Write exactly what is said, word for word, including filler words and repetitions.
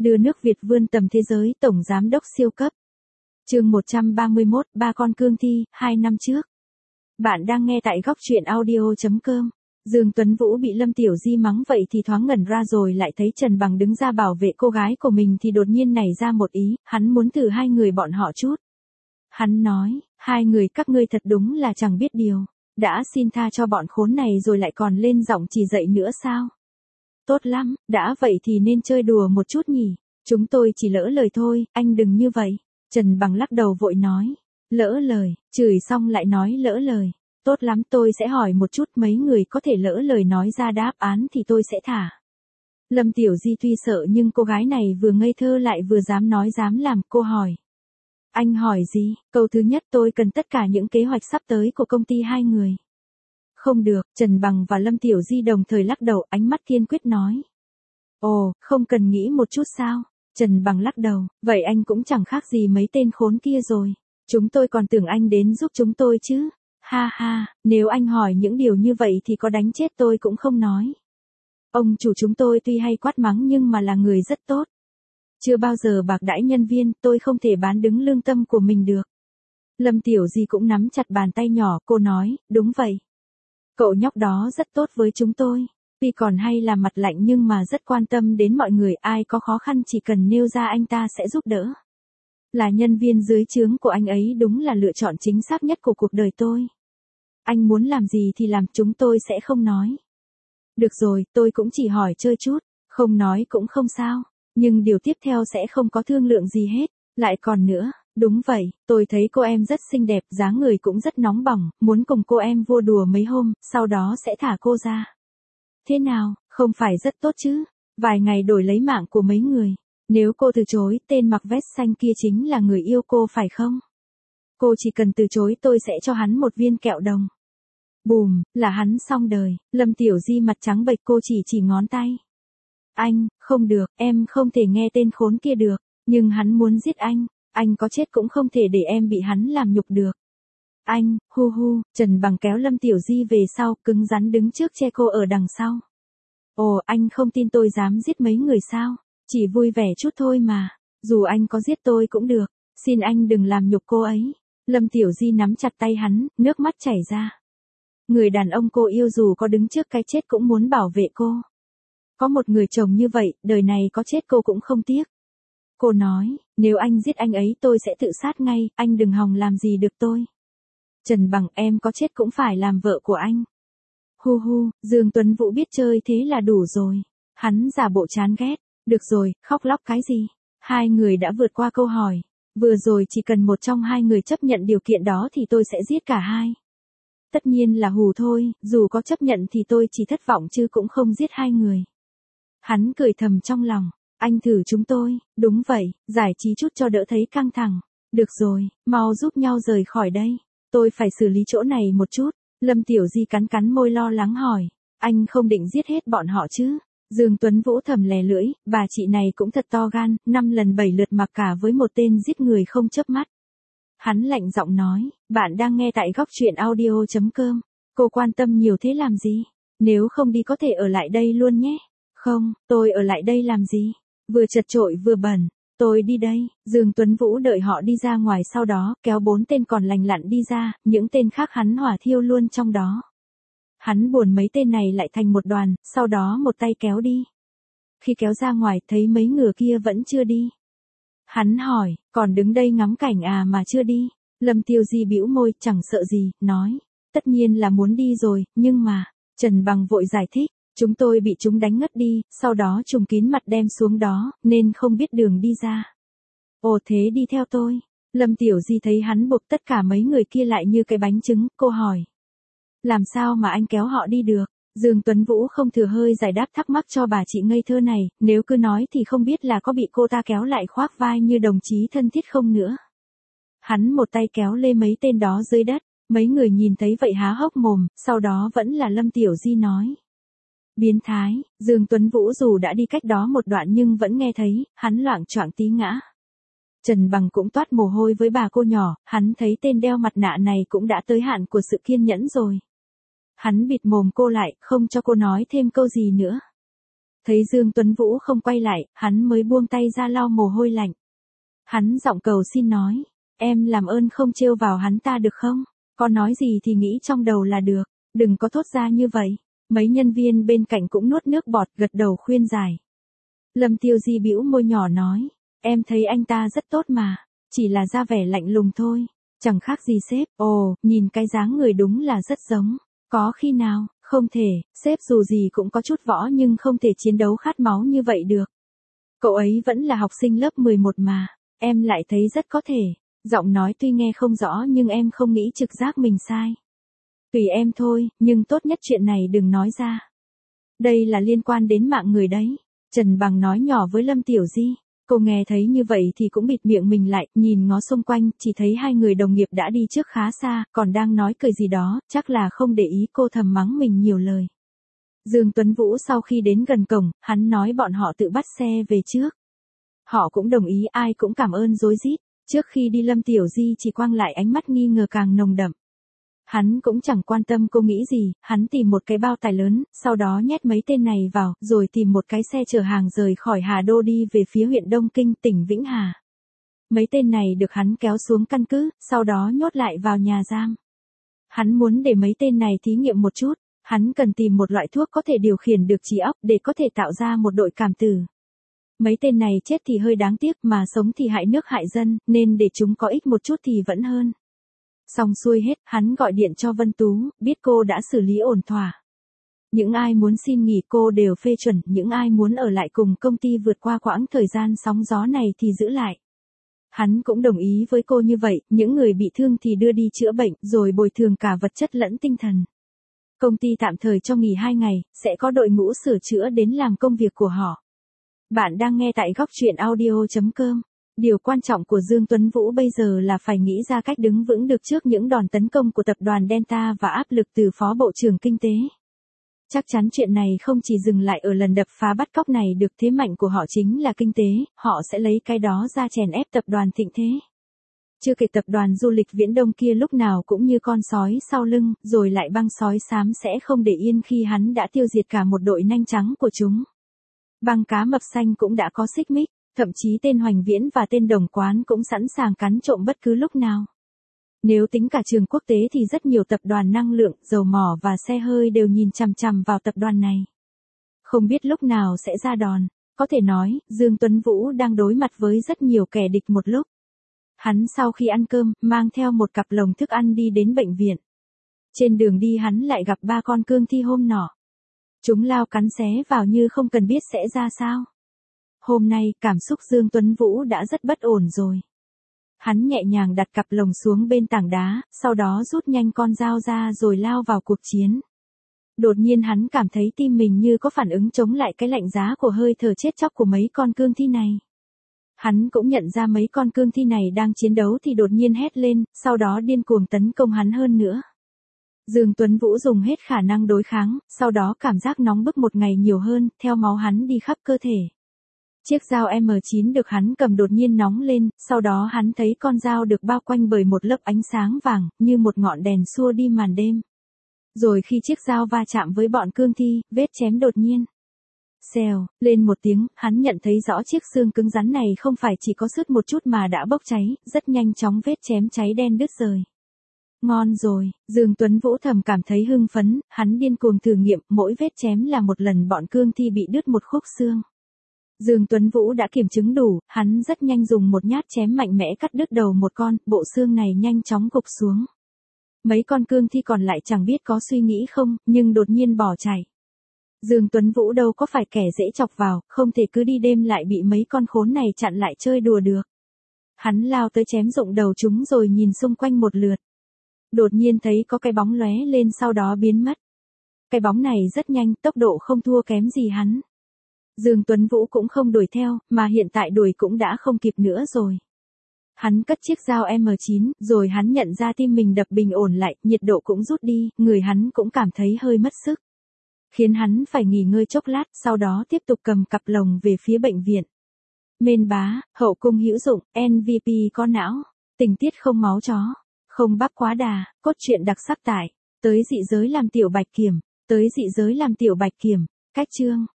Đưa nước Việt vươn tầm thế giới, tổng giám đốc siêu cấp. Chương một trăm ba mươi mốt, ba con cương thi, hai năm trước. Bạn đang nghe tại góc truyện audio chấm com. Dương Tuấn Vũ bị Lâm Tiểu Di mắng vậy thì thoáng ngẩn ra rồi lại thấy Trần Bằng đứng ra bảo vệ cô gái của mình thì đột nhiên nảy ra một ý, hắn muốn thử hai người bọn họ chút. Hắn nói, hai người các ngươi thật đúng là chẳng biết điều, đã xin tha cho bọn khốn này rồi lại còn lên giọng chỉ dạy nữa sao? Tốt lắm, đã vậy thì nên chơi đùa một chút nhỉ, chúng tôi chỉ lỡ lời thôi, anh đừng như vậy. Trần Bằng lắc đầu vội nói, lỡ lời, chửi xong lại nói lỡ lời. Tốt lắm, tôi sẽ hỏi một chút, mấy người có thể lỡ lời nói ra đáp án thì tôi sẽ thả. Lâm Tiểu Di tuy sợ nhưng cô gái này vừa ngây thơ lại vừa dám nói dám làm, cô hỏi. Anh hỏi gì? Câu thứ nhất, tôi cần tất cả những kế hoạch sắp tới của công ty hai người. Không được, Trần Bằng và Lâm Tiểu Di đồng thời lắc đầu, ánh mắt kiên quyết nói. Ồ, không cần nghĩ một chút sao? Trần Bằng lắc đầu, vậy anh cũng chẳng khác gì mấy tên khốn kia rồi. Chúng tôi còn tưởng anh đến giúp chúng tôi chứ. Ha ha, nếu anh hỏi những điều như vậy thì có đánh chết tôi cũng không nói. Ông chủ chúng tôi tuy hay quát mắng nhưng mà là người rất tốt. Chưa bao giờ bạc đãi nhân viên, tôi không thể bán đứng lương tâm của mình được. Lâm Tiểu Di cũng nắm chặt bàn tay nhỏ, cô nói, đúng vậy. Cậu nhóc đó rất tốt với chúng tôi. Tuy còn hay là mặt lạnh nhưng mà rất quan tâm đến mọi người, ai có khó khăn chỉ cần nêu ra anh ta sẽ giúp đỡ. Là nhân viên dưới trướng của anh ấy đúng là lựa chọn chính xác nhất của cuộc đời tôi. Anh muốn làm gì thì làm, chúng tôi sẽ không nói. Được rồi, tôi cũng chỉ hỏi chơi chút, không nói cũng không sao, nhưng điều tiếp theo sẽ không có thương lượng gì hết. Lại còn nữa, đúng vậy, tôi thấy cô em rất xinh đẹp, dáng người cũng rất nóng bỏng, muốn cùng cô em vui đùa mấy hôm, sau đó sẽ thả cô ra. Thế nào, không phải rất tốt chứ? Vài ngày đổi lấy mạng của mấy người. Nếu cô từ chối, tên mặc vest xanh kia chính là người yêu cô phải không? Cô chỉ cần từ chối tôi sẽ cho hắn một viên kẹo đồng. Bùm, là hắn xong đời. Lâm Tiểu Di mặt trắng bệch, cô chỉ chỉ ngón tay. Anh, không được, em không thể nghe tên khốn kia được, nhưng hắn muốn giết anh, anh có chết cũng không thể để em bị hắn làm nhục được. Anh, hu hu, Trần Bằng kéo Lâm Tiểu Di về sau, cứng rắn đứng trước che cô ở đằng sau. Ồ, anh không tin tôi dám giết mấy người sao? Chỉ vui vẻ chút thôi mà, dù anh có giết tôi cũng được, xin anh đừng làm nhục cô ấy. Lâm Tiểu Di nắm chặt tay hắn, nước mắt chảy ra. Người đàn ông cô yêu dù có đứng trước cái chết cũng muốn bảo vệ cô. Có một người chồng như vậy, đời này có chết cô cũng không tiếc. Cô nói, nếu anh giết anh ấy tôi sẽ tự sát ngay, anh đừng hòng làm gì được tôi. Trần Bằng, em có chết cũng phải làm vợ của anh. Hu hu, Dương Tuấn Vũ biết chơi thế là đủ rồi. Hắn giả bộ chán ghét. Được rồi, khóc lóc cái gì? Hai người đã vượt qua câu hỏi. Vừa rồi chỉ cần một trong hai người chấp nhận điều kiện đó thì tôi sẽ giết cả hai. Tất nhiên là hù thôi, dù có chấp nhận thì tôi chỉ thất vọng chứ cũng không giết hai người. Hắn cười thầm trong lòng, anh thử chúng tôi, đúng vậy, giải trí chút cho đỡ thấy căng thẳng. Được rồi, mau giúp nhau rời khỏi đây, tôi phải xử lý chỗ này một chút. Lâm Tiểu Di cắn cắn môi lo lắng hỏi, anh không định giết hết bọn họ chứ? Dương Tuấn Vũ thầm lè lưỡi, bà chị này cũng thật to gan, năm lần bảy lượt mặc cả với một tên giết người không chớp mắt. Hắn lạnh giọng nói, bạn đang nghe tại góc truyện audio chấm com. Cô quan tâm nhiều thế làm gì? Nếu không đi có thể ở lại đây luôn nhé. Không, tôi ở lại đây làm gì? Vừa chật chội vừa bẩn. Tôi đi đây. Dương Tuấn Vũ đợi họ đi ra ngoài sau đó, kéo bốn tên còn lành lặn đi ra, những tên khác hắn hỏa thiêu luôn trong đó. Hắn buồn mấy tên này lại thành một đoàn, sau đó một tay kéo đi. Khi kéo ra ngoài thấy mấy ngựa kia vẫn chưa đi. Hắn hỏi, còn đứng đây ngắm cảnh à mà chưa đi? Lâm Tiêu Di bĩu môi, chẳng sợ gì, nói, tất nhiên là muốn đi rồi, nhưng mà, Trần Bằng vội giải thích, chúng tôi bị chúng đánh ngất đi, sau đó trùng kín mặt đem xuống đó, nên không biết đường đi ra. Ồ thế đi theo tôi. Lâm Tiểu Di thấy hắn buộc tất cả mấy người kia lại như cái bánh trứng, cô hỏi. Làm sao mà anh kéo họ đi được? Dương Tuấn Vũ không thừa hơi giải đáp thắc mắc cho bà chị ngây thơ này, nếu cứ nói thì không biết là có bị cô ta kéo lại khoác vai như đồng chí thân thiết không nữa. Hắn một tay kéo lê mấy tên đó dưới đất, mấy người nhìn thấy vậy há hốc mồm, sau đó vẫn là Lâm Tiểu Di nói. Biến thái, Dương Tuấn Vũ dù đã đi cách đó một đoạn nhưng vẫn nghe thấy, hắn loạng choạng tí ngã. Trần Bằng cũng toát mồ hôi với bà cô nhỏ, hắn thấy tên đeo mặt nạ này cũng đã tới hạn của sự kiên nhẫn rồi. Hắn bịt mồm cô lại, không cho cô nói thêm câu gì nữa. Thấy Dương Tuấn Vũ không quay lại, hắn mới buông tay ra lau mồ hôi lạnh. Hắn giọng cầu xin nói, em làm ơn không trêu vào hắn ta được không? Con nói gì thì nghĩ trong đầu là được, đừng có thốt ra như vậy. Mấy nhân viên bên cạnh cũng nuốt nước bọt gật đầu khuyên giải. Lâm Tiêu Di bĩu môi nhỏ nói, em thấy anh ta rất tốt mà, chỉ là ra vẻ lạnh lùng thôi, chẳng khác gì sếp. Ồ, nhìn cái dáng người đúng là rất giống. Có khi nào, không thể, sếp dù gì cũng có chút võ nhưng không thể chiến đấu khát máu như vậy được. Cậu ấy vẫn là học sinh lớp mười một mà, em lại thấy rất có thể. Giọng nói tuy nghe không rõ nhưng em không nghĩ trực giác mình sai. Tùy em thôi, nhưng tốt nhất chuyện này đừng nói ra. Đây là liên quan đến mạng người đấy. Trần Bằng nói nhỏ với Lâm Tiểu Di. Cô nghe thấy như vậy thì cũng bịt miệng mình lại, nhìn ngó xung quanh, chỉ thấy hai người đồng nghiệp đã đi trước khá xa, còn đang nói cười gì đó, chắc là không để ý. Cô thầm mắng mình nhiều lời. Dương Tuấn Vũ sau khi đến gần cổng, hắn nói bọn họ tự bắt xe về trước. Họ cũng đồng ý, ai cũng cảm ơn rối rít. Trước khi đi Lâm Tiểu Di chỉ quang lại ánh mắt nghi ngờ càng nồng đậm. Hắn cũng chẳng quan tâm cô nghĩ gì, hắn tìm một cái bao tải lớn, sau đó nhét mấy tên này vào, rồi tìm một cái xe chở hàng rời khỏi Hà Đô đi về phía huyện Đông Kinh, tỉnh Vĩnh Hà. Mấy tên này được hắn kéo xuống căn cứ, sau đó nhốt lại vào nhà giam. Hắn muốn để mấy tên này thí nghiệm một chút, hắn cần tìm một loại thuốc có thể điều khiển được trí óc để có thể tạo ra một đội cảm tử. Mấy tên này chết thì hơi đáng tiếc mà sống thì hại nước hại dân, nên để chúng có ích một chút thì vẫn hơn. Xong xuôi hết, hắn gọi điện cho Vân Tú, biết cô đã xử lý ổn thỏa. Những ai muốn xin nghỉ cô đều phê chuẩn, những ai muốn ở lại cùng công ty vượt qua quãng thời gian sóng gió này thì giữ lại. Hắn cũng đồng ý với cô như vậy, những người bị thương thì đưa đi chữa bệnh, rồi bồi thường cả vật chất lẫn tinh thần. Công ty tạm thời cho nghỉ hai ngày, sẽ có đội ngũ sửa chữa đến làm công việc của họ. Bạn đang nghe tại góc truyện audio chấm com. Điều quan trọng của Dương Tuấn Vũ bây giờ là phải nghĩ ra cách đứng vững được trước những đòn tấn công của tập đoàn Delta và áp lực từ Phó Bộ trưởng Kinh tế. Chắc chắn chuyện này không chỉ dừng lại ở lần đập phá bắt cóc này được, thế mạnh của họ chính là kinh tế, họ sẽ lấy cái đó ra chèn ép tập đoàn Thịnh Thế. Chưa kể tập đoàn du lịch Viễn Đông kia lúc nào cũng như con sói sau lưng, rồi lại băng sói xám sẽ không để yên khi hắn đã tiêu diệt cả một đội nanh trắng của chúng. Băng cá mập xanh cũng đã có xích mích. Thậm chí tên Hoành Viễn và tên Đồng Quán cũng sẵn sàng cắn trộm bất cứ lúc nào. Nếu tính cả trường quốc tế thì rất nhiều tập đoàn năng lượng, dầu mỏ và xe hơi đều nhìn chằm chằm vào tập đoàn này. Không biết lúc nào sẽ ra đòn, có thể nói, Dương Tuấn Vũ đang đối mặt với rất nhiều kẻ địch một lúc. Hắn sau khi ăn cơm, mang theo một cặp lồng thức ăn đi đến bệnh viện. Trên đường đi hắn lại gặp ba con cương thi hôm nọ. Chúng lao cắn xé vào như không cần biết sẽ ra sao. Hôm nay, cảm xúc Dương Tuấn Vũ đã rất bất ổn rồi. Hắn nhẹ nhàng đặt cặp lồng xuống bên tảng đá, sau đó rút nhanh con dao ra rồi lao vào cuộc chiến. Đột nhiên hắn cảm thấy tim mình như có phản ứng chống lại cái lạnh giá của hơi thở chết chóc của mấy con cương thi này. Hắn cũng nhận ra mấy con cương thi này đang chiến đấu thì đột nhiên hét lên, sau đó điên cuồng tấn công hắn hơn nữa. Dương Tuấn Vũ dùng hết khả năng đối kháng, sau đó cảm giác nóng bức một ngày nhiều hơn, theo máu hắn đi khắp cơ thể. Chiếc dao M chín được hắn cầm đột nhiên nóng lên, sau đó hắn thấy con dao được bao quanh bởi một lớp ánh sáng vàng, như một ngọn đèn xua đi màn đêm. Rồi khi chiếc dao va chạm với bọn cương thi, vết chém đột nhiên. Xèo, lên một tiếng, hắn nhận thấy rõ chiếc xương cứng rắn này không phải chỉ có sứt một chút mà đã bốc cháy, rất nhanh chóng vết chém cháy đen đứt rời. Ngon rồi, Dương Tuấn Vũ thầm cảm thấy hưng phấn, hắn điên cuồng thử nghiệm, mỗi vết chém là một lần bọn cương thi bị đứt một khúc xương. Dương Tuấn Vũ đã kiểm chứng đủ, hắn rất nhanh dùng một nhát chém mạnh mẽ cắt đứt đầu một con, bộ xương này nhanh chóng gục xuống. Mấy con cương thi còn lại chẳng biết có suy nghĩ không, nhưng đột nhiên bỏ chạy. Dương Tuấn Vũ đâu có phải kẻ dễ chọc vào, không thể cứ đi đêm lại bị mấy con khốn này chặn lại chơi đùa được. Hắn lao tới chém rụng đầu chúng rồi nhìn xung quanh một lượt. Đột nhiên thấy có cái bóng lóe lên sau đó biến mất. Cái bóng này rất nhanh, tốc độ không thua kém gì hắn. Dương Tuấn Vũ cũng không đuổi theo, mà hiện tại đuổi cũng đã không kịp nữa rồi. Hắn cất chiếc dao M chín, rồi hắn nhận ra tim mình đập bình ổn lại, nhiệt độ cũng rút đi, người hắn cũng cảm thấy hơi mất sức. Khiến hắn phải nghỉ ngơi chốc lát, sau đó tiếp tục cầm cặp lồng về phía bệnh viện. Mên bá, hậu cung hữu dụng, em vê pê có não, tình tiết không máu chó, không bắp quá đà, cốt truyện đặc sắc tải, tới dị giới làm tiểu bạch kiểm, tới dị giới làm tiểu bạch kiểm, cách chương.